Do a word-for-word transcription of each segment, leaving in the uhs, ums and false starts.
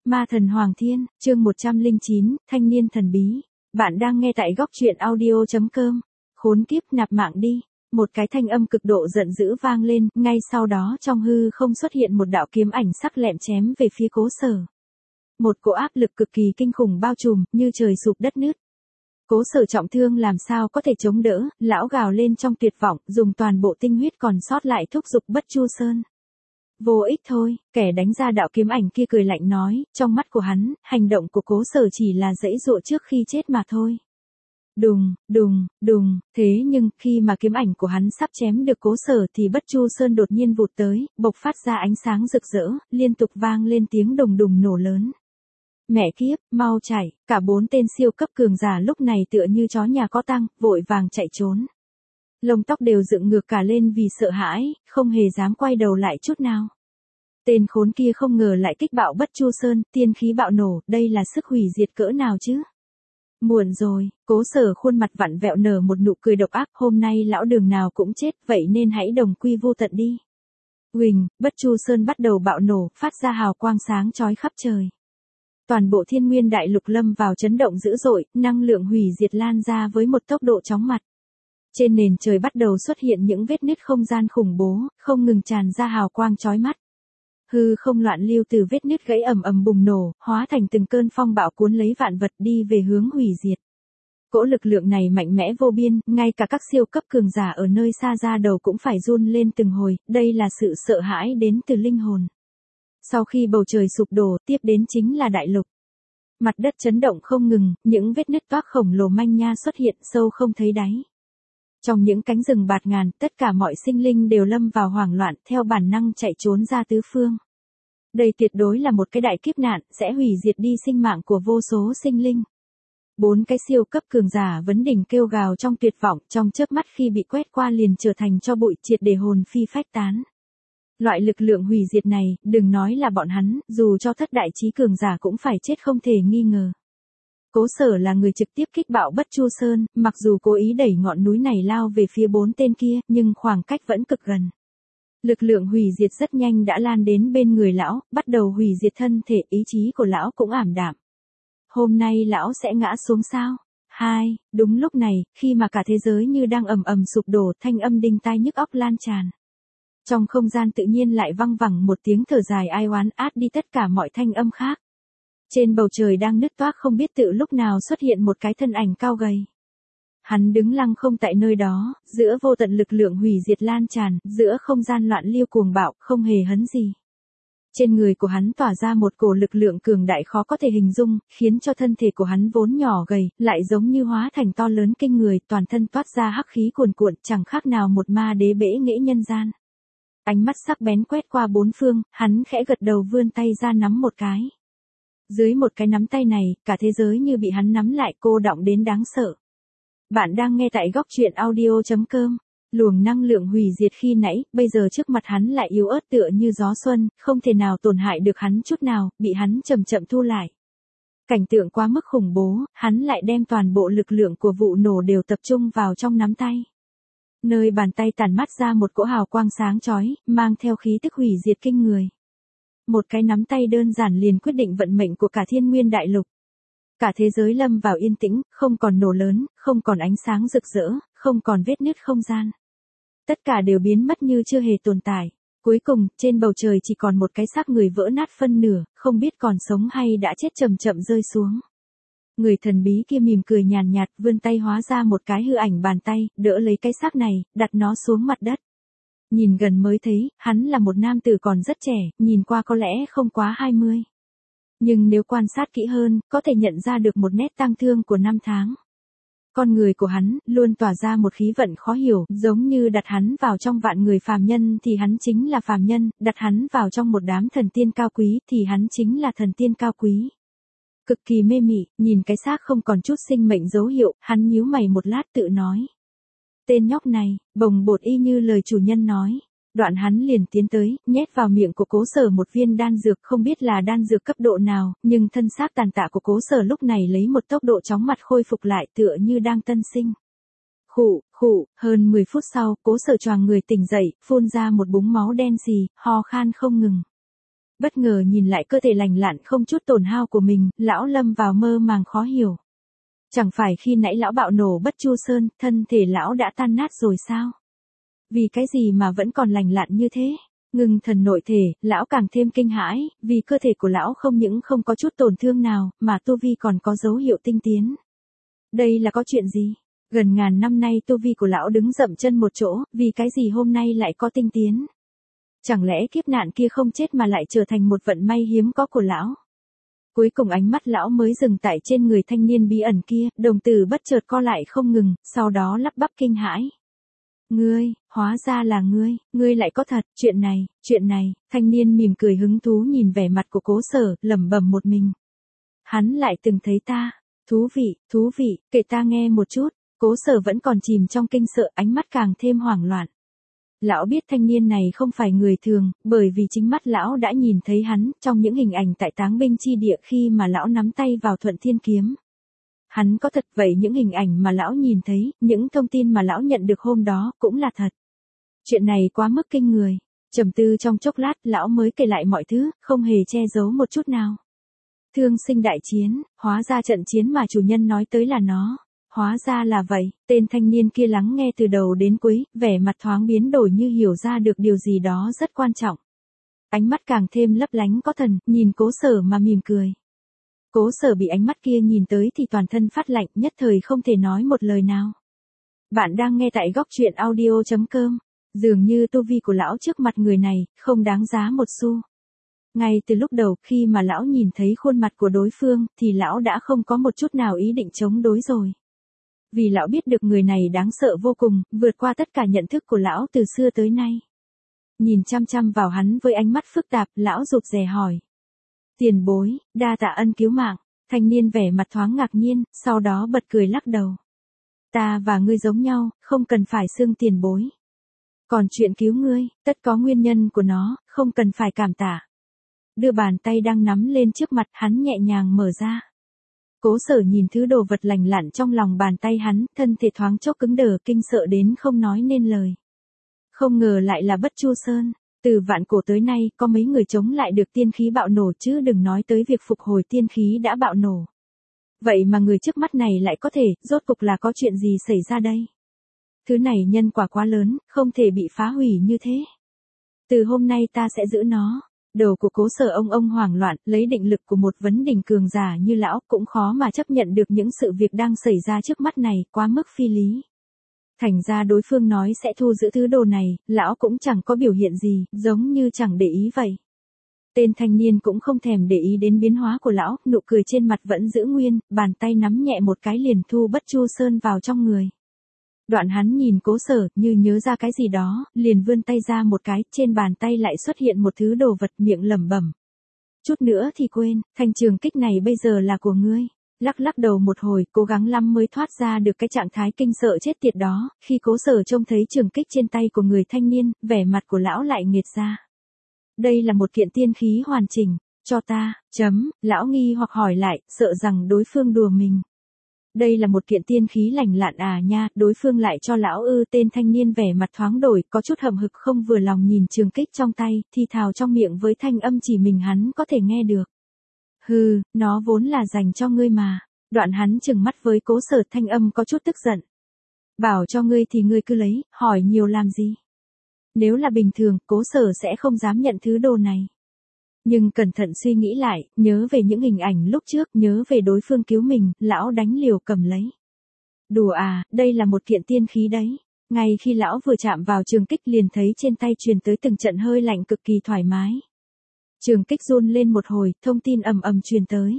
Ma thần Hoàng Thiên, chương một trăm lẻ chín, thanh niên thần bí. Bạn đang nghe tại góc truyện audio chấm com. Khốn kiếp, nạp mạng đi. Một cái thanh âm cực độ giận dữ vang lên, ngay sau đó trong hư không xuất hiện một đạo kiếm ảnh sắc lẹm chém về phía Cố Sở. Một cỗ áp lực cực kỳ kinh khủng bao trùm, như trời sụp đất nứt. Cố Sở trọng thương làm sao có thể chống đỡ, lão gào lên trong tuyệt vọng, dùng toàn bộ tinh huyết còn sót lại thúc giục Bất Chu Sơn. Vô ích thôi, kẻ đánh ra đạo kiếm ảnh kia cười lạnh nói, trong mắt của hắn, hành động của Cố Sở chỉ là giãy giụa trước khi chết mà thôi. Đùng, đùng, đùng, thế nhưng khi mà kiếm ảnh của hắn sắp chém được Cố Sở thì Bất Chu Sơn đột nhiên vụt tới, bộc phát ra ánh sáng rực rỡ, liên tục vang lên tiếng đùng đùng nổ lớn. Mẹ kiếp, mau chạy, cả bốn tên siêu cấp cường giả lúc này tựa như chó nhà có tăng, vội vàng chạy trốn. Lông tóc đều dựng ngược cả lên vì sợ hãi, không hề dám quay đầu lại chút nào. Tên khốn kia không ngờ lại kích bạo Bất Chu Sơn, tiên khí bạo nổ, đây là sức hủy diệt cỡ nào chứ? Muộn rồi, Cố Sở khuôn mặt vặn vẹo nở một nụ cười độc ác, hôm nay lão đường nào cũng chết, vậy nên hãy đồng quy vô tận đi. Huỳnh, Bất Chu Sơn bắt đầu bạo nổ, phát ra hào quang sáng chói khắp trời. Toàn bộ thiên nguyên đại lục lâm vào chấn động dữ dội, năng lượng hủy diệt lan ra với một tốc độ chóng mặt. Trên nền trời bắt đầu xuất hiện những vết nứt không gian khủng bố, không ngừng tràn ra hào quang chói mắt. Hư không loạn lưu từ vết nứt gãy ầm ầm bùng nổ, hóa thành từng cơn phong bạo cuốn lấy vạn vật đi về hướng hủy diệt. Cỗ lực lượng này mạnh mẽ vô biên, ngay cả các siêu cấp cường giả ở nơi xa ra đầu cũng phải run lên từng hồi, đây là sự sợ hãi đến từ linh hồn. Sau khi bầu trời sụp đổ, tiếp đến chính là đại lục. Mặt đất chấn động không ngừng, những vết nứt toác khổng lồ manh nha xuất hiện sâu không thấy đáy. Trong những cánh rừng bạt ngàn, tất cả mọi sinh linh đều lâm vào hoảng loạn, theo bản năng chạy trốn ra tứ phương. Đây tuyệt đối là một cái đại kiếp nạn, sẽ hủy diệt đi sinh mạng của vô số sinh linh. Bốn cái siêu cấp cường giả vấn đỉnh kêu gào trong tuyệt vọng, trong chớp mắt khi bị quét qua liền trở thành tro bụi, triệt để hồn phi phách tán. Loại lực lượng hủy diệt này, đừng nói là bọn hắn, dù cho thất đại chí cường giả cũng phải chết không thể nghi ngờ. Cố Sở là người trực tiếp kích bạo Bất Chu Sơn, mặc dù cố ý đẩy ngọn núi này lao về phía bốn tên kia, nhưng khoảng cách vẫn cực gần. Lực lượng hủy diệt rất nhanh đã lan đến bên người lão, bắt đầu hủy diệt thân thể, ý chí của lão cũng ảm đạm. Hôm nay lão sẽ ngã xuống sao? Hai, đúng lúc này, khi mà cả thế giới như đang ầm ầm sụp đổ, thanh âm đinh tai nhức óc lan tràn. Trong không gian tự nhiên lại văng vẳng một tiếng thở dài ai oán át đi tất cả mọi thanh âm khác. Trên bầu trời đang nứt toác không biết tự lúc nào xuất hiện một cái thân ảnh cao gầy. Hắn đứng lăng không tại nơi đó, giữa vô tận lực lượng hủy diệt lan tràn, giữa không gian loạn liêu cuồng bạo, không hề hấn gì. Trên người của hắn tỏa ra một cổ lực lượng cường đại khó có thể hình dung, khiến cho thân thể của hắn vốn nhỏ gầy, lại giống như hóa thành to lớn kinh người, toàn thân toát ra hắc khí cuồn cuộn, chẳng khác nào một ma đế bẽ nghễ nhân gian. Ánh mắt sắc bén quét qua bốn phương, hắn khẽ gật đầu vươn tay ra nắm một cái. Dưới một cái nắm tay này, cả thế giới như bị hắn nắm lại cô đọng đến đáng sợ. Bạn đang nghe tại góc truyện audio chấm com. Luồng năng lượng hủy diệt khi nãy, bây giờ trước mặt hắn lại yếu ớt tựa như gió xuân, không thể nào tổn hại được hắn chút nào, bị hắn chậm chậm thu lại. Cảnh tượng quá mức khủng bố, hắn lại đem toàn bộ lực lượng của vụ nổ đều tập trung vào trong nắm tay. Nơi bàn tay tản mắt ra một cỗ hào quang sáng chói, mang theo khí tức hủy diệt kinh người. Một cái nắm tay đơn giản liền quyết định vận mệnh của cả thiên nguyên đại lục. Cả thế giới lâm vào yên tĩnh, không còn nổ lớn, không còn ánh sáng rực rỡ, không còn vết nứt không gian. Tất cả đều biến mất như chưa hề tồn tại. Cuối cùng, trên bầu trời chỉ còn một cái xác người vỡ nát phân nửa, không biết còn sống hay đã chết chậm chậm rơi xuống. Người thần bí kia mỉm cười nhàn nhạt, vươn tay hóa ra một cái hư ảnh bàn tay, đỡ lấy cái xác này, đặt nó xuống mặt đất. Nhìn gần mới thấy, hắn là một nam tử còn rất trẻ, nhìn qua có lẽ không quá hai mươi. Nhưng nếu quan sát kỹ hơn, có thể nhận ra được một nét tang thương của năm tháng. Con người của hắn, luôn tỏa ra một khí vận khó hiểu, giống như đặt hắn vào trong vạn người phàm nhân thì hắn chính là phàm nhân, đặt hắn vào trong một đám thần tiên cao quý thì hắn chính là thần tiên cao quý. Cực kỳ mê mị, nhìn cái xác không còn chút sinh mệnh dấu hiệu, hắn nhíu mày một lát tự nói. Tên nhóc này, bồng bột y như lời chủ nhân nói. Đoạn hắn liền tiến tới, nhét vào miệng của Cố Sở một viên đan dược, không biết là đan dược cấp độ nào, nhưng thân xác tàn tạ của Cố Sở lúc này lấy một tốc độ chóng mặt khôi phục lại tựa như đang tân sinh. Khụ, khụ, hơn mười phút sau, Cố Sở choàng người tỉnh dậy, phun ra một búng máu đen xì, ho khan không ngừng. Bất ngờ nhìn lại cơ thể lành lặn không chút tổn hao của mình, lão lâm vào mơ màng khó hiểu. Chẳng phải khi nãy lão bạo nổ Bất Chu Sơn, thân thể lão đã tan nát rồi sao? Vì cái gì mà vẫn còn lành lặn như thế? Ngưng thần nội thể, lão càng thêm kinh hãi, vì cơ thể của lão không những không có chút tổn thương nào, mà tu vi còn có dấu hiệu tinh tiến. Đây là có chuyện gì? Gần ngàn năm nay tu vi của lão đứng dậm chân một chỗ, vì cái gì hôm nay lại có tinh tiến? Chẳng lẽ kiếp nạn kia không chết mà lại trở thành một vận may hiếm có của lão? Cuối cùng ánh mắt lão mới dừng tại trên người thanh niên bí ẩn kia, đồng tử bất chợt co lại không ngừng, sau đó lắp bắp kinh hãi. Ngươi, hóa ra là ngươi, ngươi lại có thật, chuyện này, chuyện này, thanh niên mỉm cười hứng thú nhìn vẻ mặt của Cố Sở, lẩm bẩm một mình. Hắn lại từng thấy ta, thú vị, thú vị, kể ta nghe một chút. Cố Sở vẫn còn chìm trong kinh sợ, ánh mắt càng thêm hoảng loạn. Lão biết thanh niên này không phải người thường, bởi vì chính mắt lão đã nhìn thấy hắn trong những hình ảnh tại táng binh chi địa khi mà lão nắm tay vào Thuận Thiên Kiếm. Hắn có thật vậy, những hình ảnh mà lão nhìn thấy, những thông tin mà lão nhận được hôm đó cũng là thật. Chuyện này quá mức kinh người. Trầm tư trong chốc lát, lão mới kể lại mọi thứ, không hề che giấu một chút nào. Thương sinh đại chiến, hóa ra trận chiến mà chủ nhân nói tới là nó. Hóa ra là vậy, tên thanh niên kia lắng nghe từ đầu đến cuối, vẻ mặt thoáng biến đổi như hiểu ra được điều gì đó rất quan trọng. Ánh mắt càng thêm lấp lánh có thần, nhìn Cố Sở mà mỉm cười. Cố Sở bị ánh mắt kia nhìn tới thì toàn thân phát lạnh, nhất thời không thể nói một lời nào. Bạn đang nghe tại góc truyện audio chấm com. Dường như tu vi của lão trước mặt người này, không đáng giá một xu. Ngay từ lúc đầu, khi mà lão nhìn thấy khuôn mặt của đối phương, thì lão đã không có một chút nào ý định chống đối rồi. Vì lão biết được người này đáng sợ vô cùng, vượt qua tất cả nhận thức của lão từ xưa tới nay. Nhìn chăm chăm vào hắn với ánh mắt phức tạp, lão rụt rè hỏi. Tiền bối, đa tạ ân cứu mạng. Thanh niên vẻ mặt thoáng ngạc nhiên, sau đó bật cười lắc đầu. Ta và ngươi giống nhau, không cần phải xưng tiền bối. Còn chuyện cứu ngươi, tất có nguyên nhân của nó, không cần phải cảm tạ. Đưa bàn tay đang nắm lên trước mặt hắn nhẹ nhàng mở ra. Cố Sở nhìn thứ đồ vật lành lặn trong lòng bàn tay hắn, thân thể thoáng chốc cứng đờ, kinh sợ đến không nói nên lời. Không ngờ lại là Bất Chu Sơn. Từ vạn cổ tới nay, có mấy người chống lại được tiên khí bạo nổ chứ đừng nói tới việc phục hồi tiên khí đã bạo nổ. Vậy mà người trước mắt này lại có thể, rốt cục là có chuyện gì xảy ra đây? Thứ này nhân quả quá lớn, không thể bị phá hủy như thế. Từ hôm nay ta sẽ giữ nó. Đầu của Cố Sở ông ông hoảng loạn, lấy định lực của một vấn đỉnh cường giả như lão cũng khó mà chấp nhận được những sự việc đang xảy ra trước mắt này, quá mức phi lý. Thành ra đối phương nói sẽ thu giữ thứ đồ này, lão cũng chẳng có biểu hiện gì, giống như chẳng để ý vậy. Tên thanh niên cũng không thèm để ý đến biến hóa của lão, nụ cười trên mặt vẫn giữ nguyên, bàn tay nắm nhẹ một cái liền thu Bất Chu Sơn vào trong người. Đoạn hắn nhìn Cố Sở, như nhớ ra cái gì đó, liền vươn tay ra một cái, trên bàn tay lại xuất hiện một thứ đồ vật, miệng lẩm bẩm. Chút nữa thì quên, thanh trường kích này bây giờ là của ngươi. Lắc lắc đầu một hồi, cố gắng lắm mới thoát ra được cái trạng thái kinh sợ chết tiệt đó, khi Cố Sở trông thấy trường kích trên tay của người thanh niên, vẻ mặt của lão lại nghệt ra. Đây là một kiện tiên khí hoàn chỉnh, cho ta, chấm, lão nghi hoặc hỏi lại, sợ rằng đối phương đùa mình. Đây là một kiện tiên khí lành lặn à nha, đối phương lại cho lão ư. Tên thanh niên vẻ mặt thoáng đổi, có chút hậm hực không vừa lòng nhìn trường kích trong tay, thì thào trong miệng với thanh âm chỉ mình hắn có thể nghe được. Hừ, nó vốn là dành cho ngươi mà. Đoạn hắn trừng mắt với Cố Sở, thanh âm có chút tức giận. Bảo cho ngươi thì ngươi cứ lấy, hỏi nhiều làm gì? Nếu là bình thường, Cố Sở sẽ không dám nhận thứ đồ này. Nhưng cẩn thận suy nghĩ lại, nhớ về những hình ảnh lúc trước, nhớ về đối phương cứu mình, lão đánh liều cầm lấy. Đùa à, đây là một kiện tiên khí đấy. Ngay khi lão vừa chạm vào trường kích liền thấy trên tay truyền tới từng trận hơi lạnh cực kỳ thoải mái. Trường kích run lên một hồi, thông tin ầm ầm truyền tới.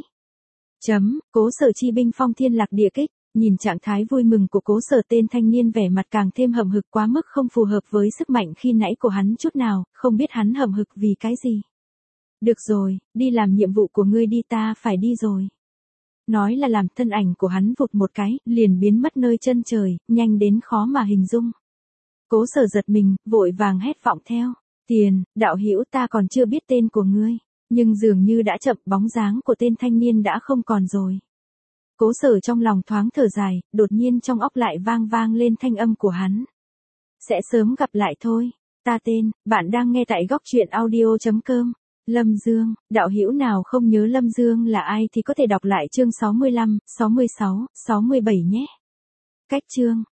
Chấm, Cố Sở chi binh phong thiên lạc địa kích. Nhìn trạng thái vui mừng của Cố Sở, tên thanh niên vẻ mặt càng thêm hậm hực, quá mức không phù hợp với sức mạnh khi nãy của hắn chút nào, không biết hắn hậm hực vì cái gì. Được rồi, đi làm nhiệm vụ của ngươi đi, ta phải đi rồi. Nói là làm, thân ảnh của hắn vụt một cái, liền biến mất nơi chân trời, nhanh đến khó mà hình dung. Cố Sở giật mình, vội vàng hét vọng theo. Tiền, đạo hữu, ta còn chưa biết tên của ngươi. Nhưng dường như đã chậm, bóng dáng của tên thanh niên đã không còn rồi. Cố Sở trong lòng thoáng thở dài, đột nhiên trong óc lại vang vang lên thanh âm của hắn. Sẽ sớm gặp lại thôi. Ta tên, bạn đang nghe tại góc truyện audio chấm com. Lâm Dương, đạo hữu nào không nhớ Lâm Dương là ai thì có thể đọc lại chương sáu mươi lăm, sáu mươi sáu, sáu mươi bảy nhé. Cách chương